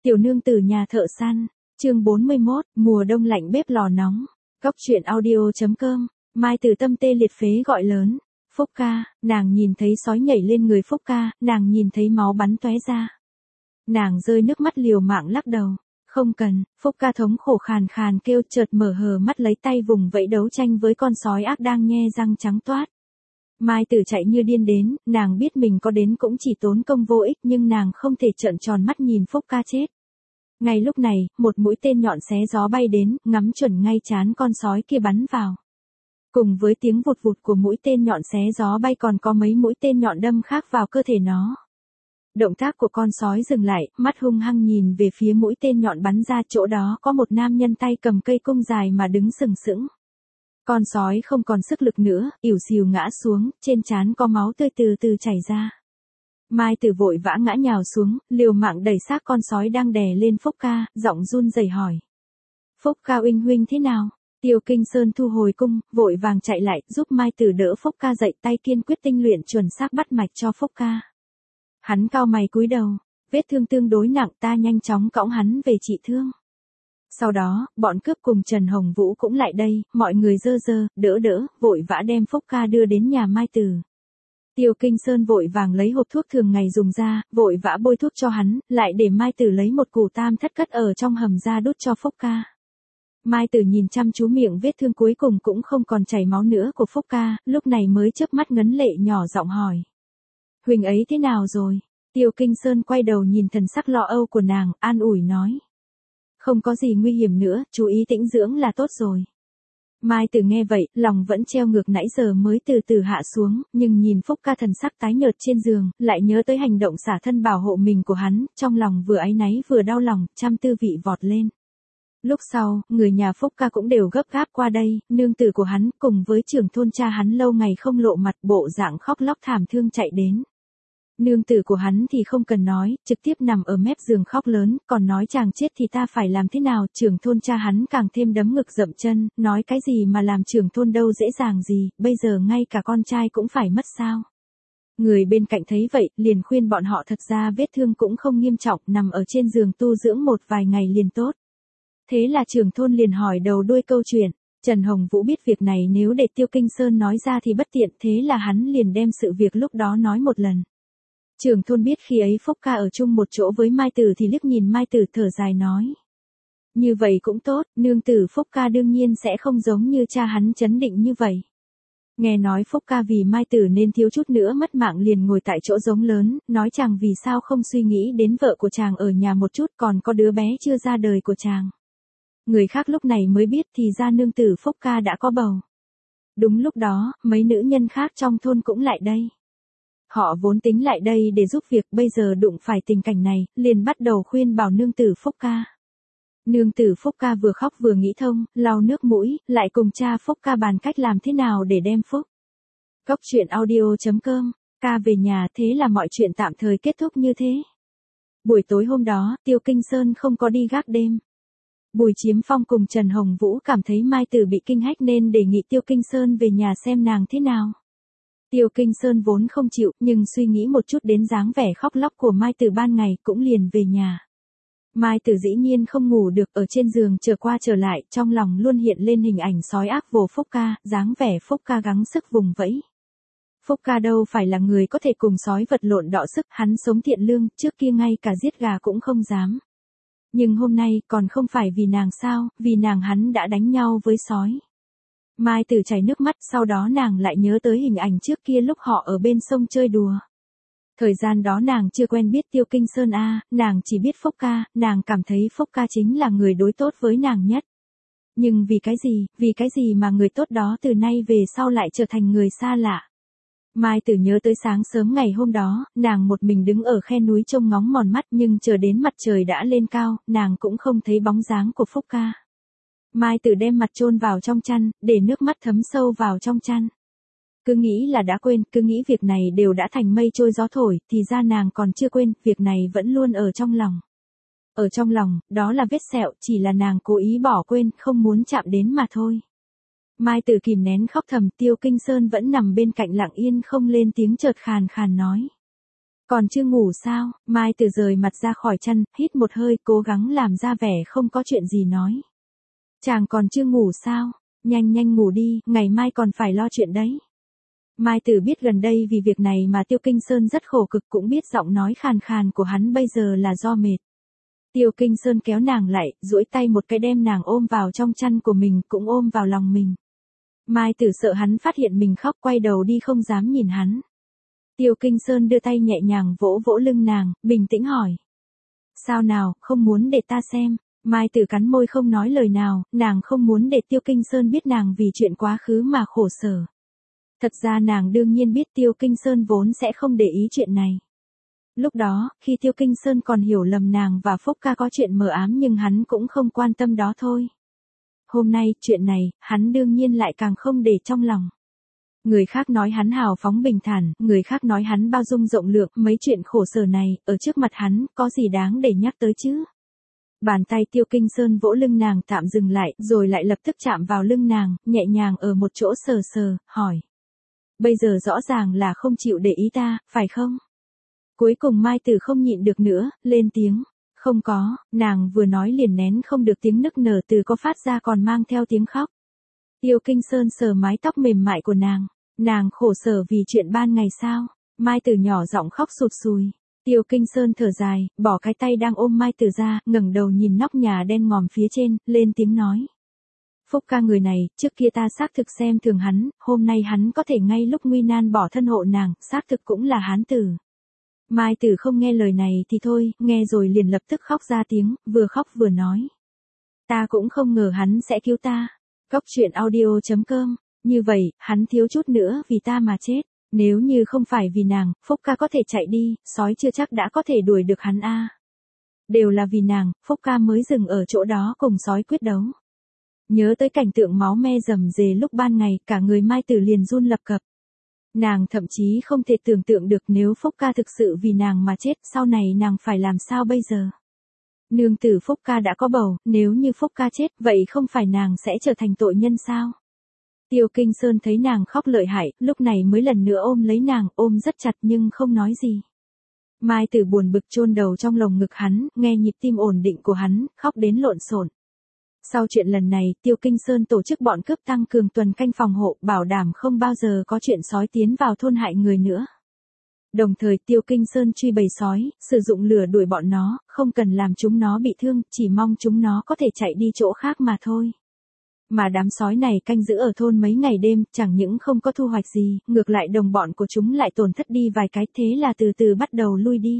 Tiểu nương tử nhà thợ săn, chương 41, mùa đông lạnh bếp lò nóng. Góc truyện audio.com, Mai Từ tâm tê liệt phế gọi lớn. Phúc ca, nàng nhìn thấy sói nhảy lên người Phúc ca, nàng nhìn thấy máu bắn tóe ra. Nàng rơi nước mắt liều mạng lắc đầu. Không cần, Phúc ca thống khổ khàn khàn kêu, chợt mở hờ mắt lấy tay vùng vẫy đấu tranh với con sói ác đang nhe răng trắng toát. Mai Tử chạy như điên đến, nàng biết mình có đến cũng chỉ tốn công vô ích, nhưng nàng không thể trợn tròn mắt nhìn Phúc ca chết. Ngay lúc này, một mũi tên nhọn xé gió bay đến, ngắm chuẩn ngay trán con sói kia bắn vào. Cùng với tiếng vụt vụt của mũi tên nhọn xé gió bay còn có mấy mũi tên nhọn đâm khác vào cơ thể nó. Động tác của con sói dừng lại, mắt hung hăng nhìn về phía mũi tên nhọn bắn ra, chỗ đó có một nam nhân tay cầm cây cung dài mà đứng sừng sững. Con sói không còn sức lực nữa, ỉu xìu ngã xuống, trên trán có máu tươi từ từ chảy ra. Mai Tử vội vã ngã nhào xuống, liều mạng đẩy xác con sói đang đè lên Phúc ca, giọng run rẩy hỏi. Phúc ca huynh huynh thế nào? Tiêu Kinh Sơn thu hồi cung, vội vàng chạy lại, giúp Mai Tử đỡ Phúc ca dậy, tay kiên quyết tinh luyện chuẩn xác bắt mạch cho Phúc ca. Hắn cau mày cúi đầu, vết thương tương đối nặng, ta nhanh chóng cõng hắn về trị thương. Sau đó, bọn cướp cùng Trần Hồng Vũ cũng lại đây, mọi người đỡ, vội vã đem Phúc ca đưa đến nhà Mai Tử. Tiêu Kinh Sơn vội vàng lấy hộp thuốc thường ngày dùng ra, vội vã bôi thuốc cho hắn, lại để Mai Tử lấy một củ tam thất cất ở trong hầm ra đút cho Phúc ca. Mai Tử nhìn chăm chú miệng vết thương cuối cùng cũng không còn chảy máu nữa của Phúc ca, lúc này mới chớp mắt ngấn lệ nhỏ giọng hỏi. Huỳnh ấy thế nào rồi? Tiêu Kinh Sơn quay đầu nhìn thần sắc lo âu của nàng, an ủi nói. Không có gì nguy hiểm nữa, chú ý tĩnh dưỡng là tốt rồi. Mai Tử nghe vậy, lòng vẫn treo ngược nãy giờ mới từ từ hạ xuống, nhưng nhìn Phúc ca thần sắc tái nhợt trên giường, lại nhớ tới hành động xả thân bảo hộ mình của hắn, trong lòng vừa áy náy vừa đau lòng, trăm tư vị vọt lên. Lúc sau, người nhà Phúc ca cũng đều gấp gáp qua đây, nương tử của hắn, cùng với trưởng thôn cha hắn lâu ngày không lộ mặt, bộ dạng khóc lóc thảm thương chạy đến. Nương tử của hắn thì không cần nói, trực tiếp nằm ở mép giường khóc lớn, còn nói chàng chết thì ta phải làm thế nào, trưởng thôn cha hắn càng thêm đấm ngực dậm chân, nói cái gì mà làm trưởng thôn đâu dễ dàng gì, bây giờ ngay cả con trai cũng phải mất sao. Người bên cạnh thấy vậy, liền khuyên bọn họ thật ra vết thương cũng không nghiêm trọng, nằm ở trên giường tu dưỡng một vài ngày liền tốt. Thế là trưởng thôn liền hỏi đầu đuôi câu chuyện. Trần Hồng Vũ biết việc này nếu để Tiêu Kinh Sơn nói ra thì bất tiện, thế là hắn liền đem sự việc lúc đó nói một lần. Trưởng thôn biết khi ấy Phúc ca ở chung một chỗ với Mai Tử thì liếc nhìn Mai Tử thở dài nói. Như vậy cũng tốt, nương tử Phúc ca đương nhiên sẽ không giống như cha hắn chấn định như vậy. Nghe nói Phúc ca vì Mai Tử nên thiếu chút nữa mất mạng liền ngồi tại chỗ giống lớn, nói chàng vì sao không suy nghĩ đến vợ của chàng ở nhà một chút, còn có đứa bé chưa ra đời của chàng. Người khác lúc này mới biết thì ra nương tử Phúc ca đã có bầu. Đúng lúc đó, mấy nữ nhân khác trong thôn cũng lại đây. Họ vốn tính lại đây để giúp việc, bây giờ đụng phải tình cảnh này, liền bắt đầu khuyên bảo nương tử Phúc ca. Nương tử Phúc ca vừa khóc vừa nghĩ thông, lau nước mũi, lại cùng cha Phúc ca bàn cách làm thế nào để đem Phúc. Góc truyện audio.com, ca về nhà, thế là mọi chuyện tạm thời kết thúc như thế. Buổi tối hôm đó, Tiêu Kinh Sơn không có đi gác đêm. Bùi Chiếm Phong cùng Trần Hồng Vũ cảm thấy Mai Tử bị kinh hách nên đề nghị Tiêu Kinh Sơn về nhà xem nàng thế nào. Tiêu Kinh Sơn vốn không chịu, nhưng suy nghĩ một chút đến dáng vẻ khóc lóc của Mai Tử ban ngày cũng liền về nhà. Mai Tử dĩ nhiên không ngủ được, ở trên giường trở qua trở lại, trong lòng luôn hiện lên hình ảnh sói ác vồ Phúc ca, dáng vẻ Phúc ca gắng sức vùng vẫy. Phúc ca đâu phải là người có thể cùng sói vật lộn đọ sức, hắn sống thiện lương, trước kia ngay cả giết gà cũng không dám. Nhưng hôm nay, còn không phải vì nàng sao, vì nàng hắn đã đánh nhau với sói. Mai Tử chảy nước mắt, sau đó nàng lại nhớ tới hình ảnh trước kia lúc họ ở bên sông chơi đùa. Thời gian đó nàng chưa quen biết Tiêu Kinh Sơn nàng chỉ biết Phúc ca, nàng cảm thấy Phúc ca chính là người đối tốt với nàng nhất. Nhưng vì cái gì mà người tốt đó từ nay về sau lại trở thành người xa lạ. Mai Tử nhớ tới sáng sớm ngày hôm đó, nàng một mình đứng ở khe núi trông ngóng mòn mắt, nhưng chờ đến mặt trời đã lên cao, nàng cũng không thấy bóng dáng của Phúc ca. Mai Tử đem mặt chôn vào trong chăn, để nước mắt thấm sâu vào trong chăn. Cứ nghĩ là đã quên, cứ nghĩ việc này đều đã thành mây trôi gió thổi, thì ra nàng còn chưa quên, việc này vẫn luôn ở trong lòng. Ở trong lòng, đó là vết sẹo, chỉ là nàng cố ý bỏ quên, không muốn chạm đến mà thôi. Mai Tử kìm nén khóc thầm, Tiêu Kinh Sơn vẫn nằm bên cạnh lặng yên không lên tiếng, chợt khàn khàn nói. Còn chưa ngủ sao? Mai Tử rời mặt ra khỏi chăn, hít một hơi, cố gắng làm ra vẻ không có chuyện gì nói. Chàng còn chưa ngủ sao? Nhanh nhanh ngủ đi, ngày mai còn phải lo chuyện đấy. Mai Tử biết gần đây vì việc này mà Tiêu Kinh Sơn rất khổ cực, cũng biết giọng nói khàn khàn của hắn bây giờ là do mệt. Tiêu Kinh Sơn kéo nàng lại, duỗi tay một cái đem nàng ôm vào trong chăn của mình, cũng ôm vào lòng mình. Mai Tử sợ hắn phát hiện mình khóc, quay đầu đi không dám nhìn hắn. Tiêu Kinh Sơn đưa tay nhẹ nhàng vỗ vỗ lưng nàng, bình tĩnh hỏi. Sao nào, không muốn để ta xem? Mai Tử cắn môi không nói lời nào, nàng không muốn để Tiêu Kinh Sơn biết nàng vì chuyện quá khứ mà khổ sở. Thật ra nàng đương nhiên biết Tiêu Kinh Sơn vốn sẽ không để ý chuyện này. Lúc đó, khi Tiêu Kinh Sơn còn hiểu lầm nàng và Phúc Ca có chuyện mờ ám, nhưng hắn cũng không quan tâm đó thôi. Hôm nay, chuyện này, hắn đương nhiên lại càng không để trong lòng. Người khác nói hắn hào phóng bình thản, người khác nói hắn bao dung rộng lượng, mấy chuyện khổ sở này, ở trước mặt hắn, có gì đáng để nhắc tới chứ? Bàn tay Tiêu Kinh Sơn vỗ lưng nàng tạm dừng lại, rồi lại lập tức chạm vào lưng nàng, nhẹ nhàng ở một chỗ sờ sờ, hỏi. Bây giờ rõ ràng là không chịu để ý ta, phải không? Cuối cùng Mai Tử không nhịn được nữa, lên tiếng. Không có, nàng vừa nói liền nén không được tiếng nức nở từ có phát ra còn mang theo tiếng khóc. Tiêu Kinh Sơn sờ mái tóc mềm mại của nàng khổ sở vì chuyện ban ngày sao? Mai Tử nhỏ giọng khóc sụt sùi. Tiêu Kinh Sơn thở dài, bỏ cái tay đang ôm Mai Tử ra, ngẩng đầu nhìn nóc nhà đen ngòm phía trên, lên tiếng nói. Phúc Ca người này, trước kia ta xác thực xem thường hắn, hôm nay hắn có thể ngay lúc nguy nan bỏ thân hộ nàng, xác thực cũng là hán tử. Mai Tử không nghe lời này thì thôi, nghe rồi liền lập tức khóc ra tiếng, vừa khóc vừa nói. Ta cũng không ngờ hắn sẽ cứu ta. Cóc truyện audio.com. Như vậy, hắn thiếu chút nữa vì ta mà chết. Nếu như không phải vì nàng, Phúc Ca có thể chạy đi, sói chưa chắc đã có thể đuổi được hắn a. Đều là vì nàng, Phúc Ca mới dừng ở chỗ đó cùng sói quyết đấu. Nhớ tới cảnh tượng máu me rầm rề lúc ban ngày, cả người Mai Tử liền run lập cập. Nàng thậm chí không thể tưởng tượng được nếu Phúc Ca thực sự vì nàng mà chết, sau này nàng phải làm sao bây giờ. Nương tử Phúc Ca đã có bầu, nếu như Phúc Ca chết, vậy không phải nàng sẽ trở thành tội nhân sao? Tiêu Kinh Sơn thấy nàng khóc lợi hại, lúc này mới lần nữa ôm lấy nàng, ôm rất chặt nhưng không nói gì. Mai Tử buồn bực chôn đầu trong lồng ngực hắn, nghe nhịp tim ổn định của hắn, khóc đến lộn xộn. Sau chuyện lần này, Tiêu Kinh Sơn tổ chức bọn cướp tăng cường tuần canh phòng hộ, bảo đảm không bao giờ có chuyện sói tiến vào thôn hại người nữa. Đồng thời Tiêu Kinh Sơn truy bầy sói, sử dụng lửa đuổi bọn nó, không cần làm chúng nó bị thương, chỉ mong chúng nó có thể chạy đi chỗ khác mà thôi. Mà đám sói này canh giữ ở thôn mấy ngày đêm, chẳng những không có thu hoạch gì, ngược lại đồng bọn của chúng lại tổn thất đi vài cái, thế là từ từ bắt đầu lui đi.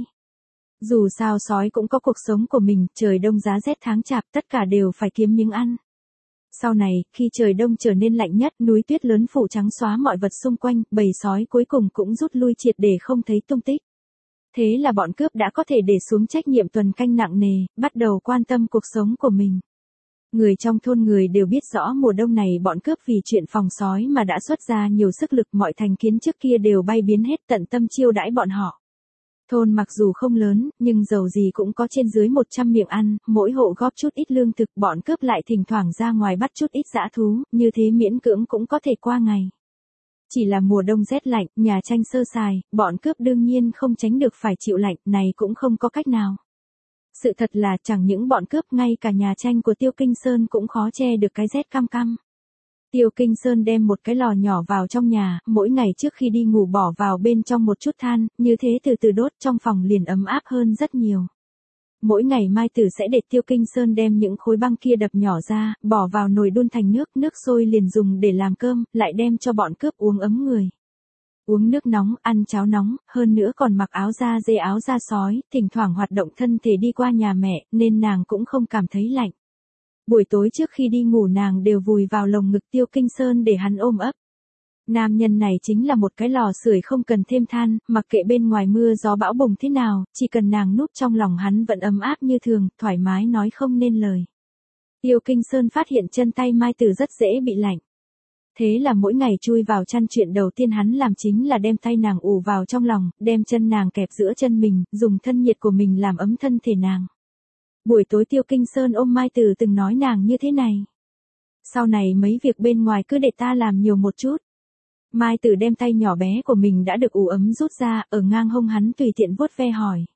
Dù sao sói cũng có cuộc sống của mình, trời đông giá rét tháng chạp, tất cả đều phải kiếm miếng ăn. Sau này, khi trời đông trở nên lạnh nhất, núi tuyết lớn phủ trắng xóa mọi vật xung quanh, bầy sói cuối cùng cũng rút lui triệt để không thấy tung tích. Thế là bọn cướp đã có thể để xuống trách nhiệm tuần canh nặng nề, bắt đầu quan tâm cuộc sống của mình. Người trong thôn người đều biết rõ mùa đông này bọn cướp vì chuyện phòng sói mà đã xuất ra nhiều sức lực, mọi thành kiến trước kia đều bay biến hết, tận tâm chiêu đãi bọn họ. Thôn mặc dù không lớn, nhưng dầu gì cũng có trên dưới 100 miệng ăn, mỗi hộ góp chút ít lương thực, bọn cướp lại thỉnh thoảng ra ngoài bắt chút ít dã thú, như thế miễn cưỡng cũng có thể qua ngày. Chỉ là mùa đông rét lạnh, nhà tranh sơ sài, bọn cướp đương nhiên không tránh được phải chịu lạnh, này cũng không có cách nào. Sự thật là chẳng những bọn cướp, ngay cả nhà tranh của Tiêu Kinh Sơn cũng khó che được cái rét căm căm. Tiêu Kinh Sơn đem một cái lò nhỏ vào trong nhà, mỗi ngày trước khi đi ngủ bỏ vào bên trong một chút than, như thế từ từ đốt trong phòng liền ấm áp hơn rất nhiều. Mỗi ngày Mai Tử sẽ để Tiêu Kinh Sơn đem những khối băng kia đập nhỏ ra, bỏ vào nồi đun thành nước, nước sôi liền dùng để làm cơm, lại đem cho bọn cướp uống ấm người. Uống nước nóng, ăn cháo nóng, hơn nữa còn mặc áo da dê áo da sói, thỉnh thoảng hoạt động thân thể đi qua nhà mẹ, nên nàng cũng không cảm thấy lạnh. Buổi tối trước khi đi ngủ nàng đều vùi vào lồng ngực Tiêu Kinh Sơn để hắn ôm ấp. Nam nhân này chính là một cái lò sưởi không cần thêm than, mặc kệ bên ngoài mưa gió bão bùng thế nào, chỉ cần nàng núp trong lòng hắn vẫn ấm áp như thường, thoải mái nói không nên lời. Tiêu Kinh Sơn phát hiện chân tay Mai Tử rất dễ bị lạnh. Thế là mỗi ngày chui vào chăn, chuyện đầu tiên hắn làm chính là đem tay nàng ù vào trong lòng, đem chân nàng kẹp giữa chân mình, dùng thân nhiệt của mình làm ấm thân thể nàng. Buổi tối Tiêu Kinh Sơn ôm Mai Tử từng nói nàng như thế này. Sau này mấy việc bên ngoài cứ để ta làm nhiều một chút. Mai Tử đem tay nhỏ bé của mình đã được ủ ấm rút ra, ở ngang hông hắn tùy tiện vuốt ve hỏi.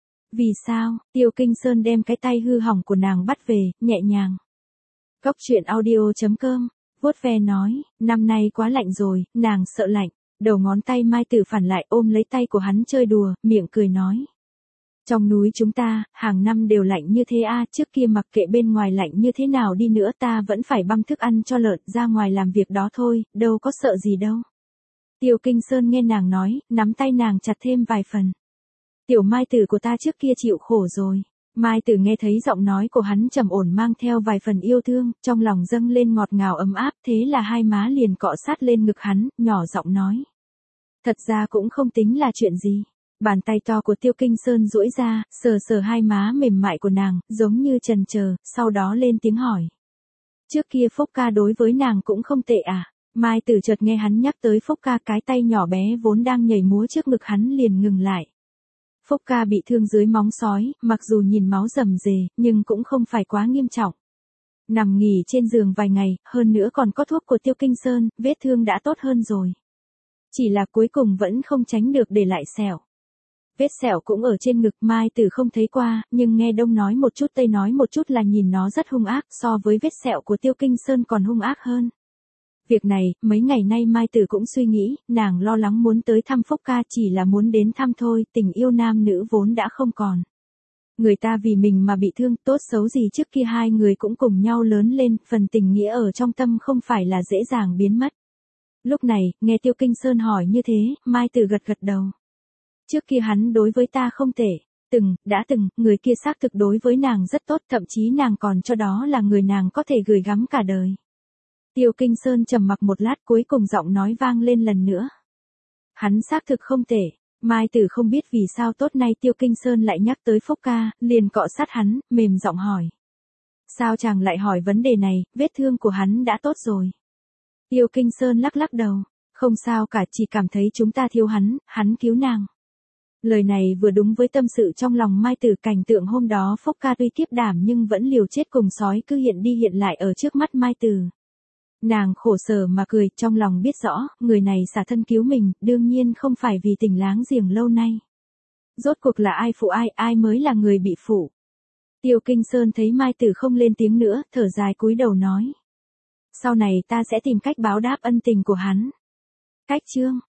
Vì sao? Tiêu Kinh Sơn đem cái tay hư hỏng của nàng bắt về, nhẹ nhàng. Cốc truyện audio.com, vuốt ve nói, năm nay quá lạnh rồi, nàng sợ lạnh. Đầu ngón tay Mai Tử phản lại ôm lấy tay của hắn chơi đùa, miệng cười nói. Trong núi chúng ta, hàng năm đều lạnh như thế trước kia mặc kệ bên ngoài lạnh như thế nào đi nữa ta vẫn phải băm thức ăn cho lợn ra ngoài làm việc đó thôi, đâu có sợ gì đâu. Tiêu Kinh Sơn nghe nàng nói, nắm tay nàng chặt thêm vài phần. Tiểu Mai Tử của ta trước kia chịu khổ rồi. Mai Tử nghe thấy giọng nói của hắn trầm ổn mang theo vài phần yêu thương, trong lòng dâng lên ngọt ngào ấm áp, thế là hai má liền cọ sát lên ngực hắn, nhỏ giọng nói. Thật ra cũng không tính là chuyện gì. Bàn tay to của Tiêu Kinh Sơn duỗi ra, sờ sờ hai má mềm mại của nàng, giống như chần chờ, sau đó lên tiếng hỏi. Trước kia Phúc ca đối với nàng cũng không tệ à? Mai Tử chợt nghe hắn nhắc tới Phúc ca, cái tay nhỏ bé vốn đang nhảy múa trước ngực hắn liền ngừng lại. Phúc ca bị thương dưới móng sói, mặc dù nhìn máu rầm rề, nhưng cũng không phải quá nghiêm trọng. Nằm nghỉ trên giường vài ngày, hơn nữa còn có thuốc của Tiêu Kinh Sơn, vết thương đã tốt hơn rồi. Chỉ là cuối cùng vẫn không tránh được để lại sẹo. Vết sẹo cũng ở trên ngực, Mai Tử không thấy qua, nhưng nghe Đông nói một chút Tây nói một chút là nhìn nó rất hung ác, so với vết sẹo của Tiêu Kinh Sơn còn hung ác hơn. Việc này, mấy ngày nay Mai Tử cũng suy nghĩ, nàng lo lắng muốn tới thăm Phúc ca chỉ là muốn đến thăm thôi, tình yêu nam nữ vốn đã không còn. Người ta vì mình mà bị thương, tốt xấu gì trước kia hai người cũng cùng nhau lớn lên, phần tình nghĩa ở trong tâm không phải là dễ dàng biến mất. Lúc này, nghe Tiêu Kinh Sơn hỏi như thế, Mai Tử gật gật đầu. Trước kia hắn đối với ta không tệ, đã từng, người kia xác thực đối với nàng rất tốt, thậm chí nàng còn cho đó là người nàng có thể gửi gắm cả đời. Tiêu Kinh Sơn trầm mặc một lát cuối cùng giọng nói vang lên lần nữa. Hắn xác thực không tệ. Mai Tử không biết vì sao tốt nay Tiêu Kinh Sơn lại nhắc tới Phúc ca, liền cọ sát hắn, mềm giọng hỏi. Sao chàng lại hỏi vấn đề này, vết thương của hắn đã tốt rồi. Tiêu Kinh Sơn lắc lắc đầu. Không sao cả, chỉ cảm thấy chúng ta thiếu hắn cứu nàng. Lời này vừa đúng với tâm sự trong lòng Mai Tử, cảnh tượng hôm đó Phúc ca tuy kiếp đảm nhưng vẫn liều chết cùng sói cứ hiện đi hiện lại ở trước mắt Mai Tử. Nàng khổ sở mà cười, trong lòng biết rõ, người này xả thân cứu mình, đương nhiên không phải vì tình láng giềng lâu nay. Rốt cuộc là ai phụ ai mới là người bị phụ. Tiêu Kinh Sơn thấy Mai Tử không lên tiếng nữa, thở dài cúi đầu nói. Sau này ta sẽ tìm cách báo đáp ân tình của hắn. Cách chương